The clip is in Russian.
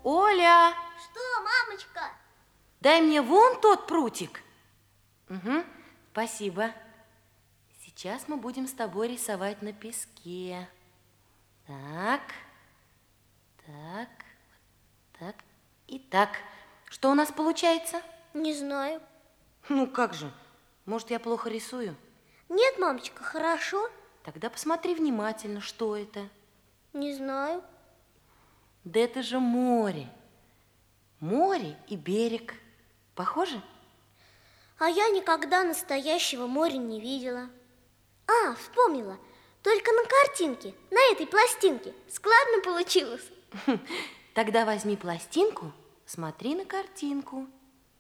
Оля! Что, мамочка? Дай мне вон тот прутик. Угу, спасибо. Сейчас мы будем с тобой рисовать на песке. Так, так, так и так. Что у нас получается? Не знаю. Ну как же, может, я плохо рисую? Нет, мамочка, хорошо. Тогда посмотри внимательно, что это. Не знаю. Да это же море. Море и берег. Похоже? А я никогда настоящего моря не видела. А, вспомнила. Только на картинке, на этой пластинке. Складно получилось. Тогда возьми пластинку, смотри на картинку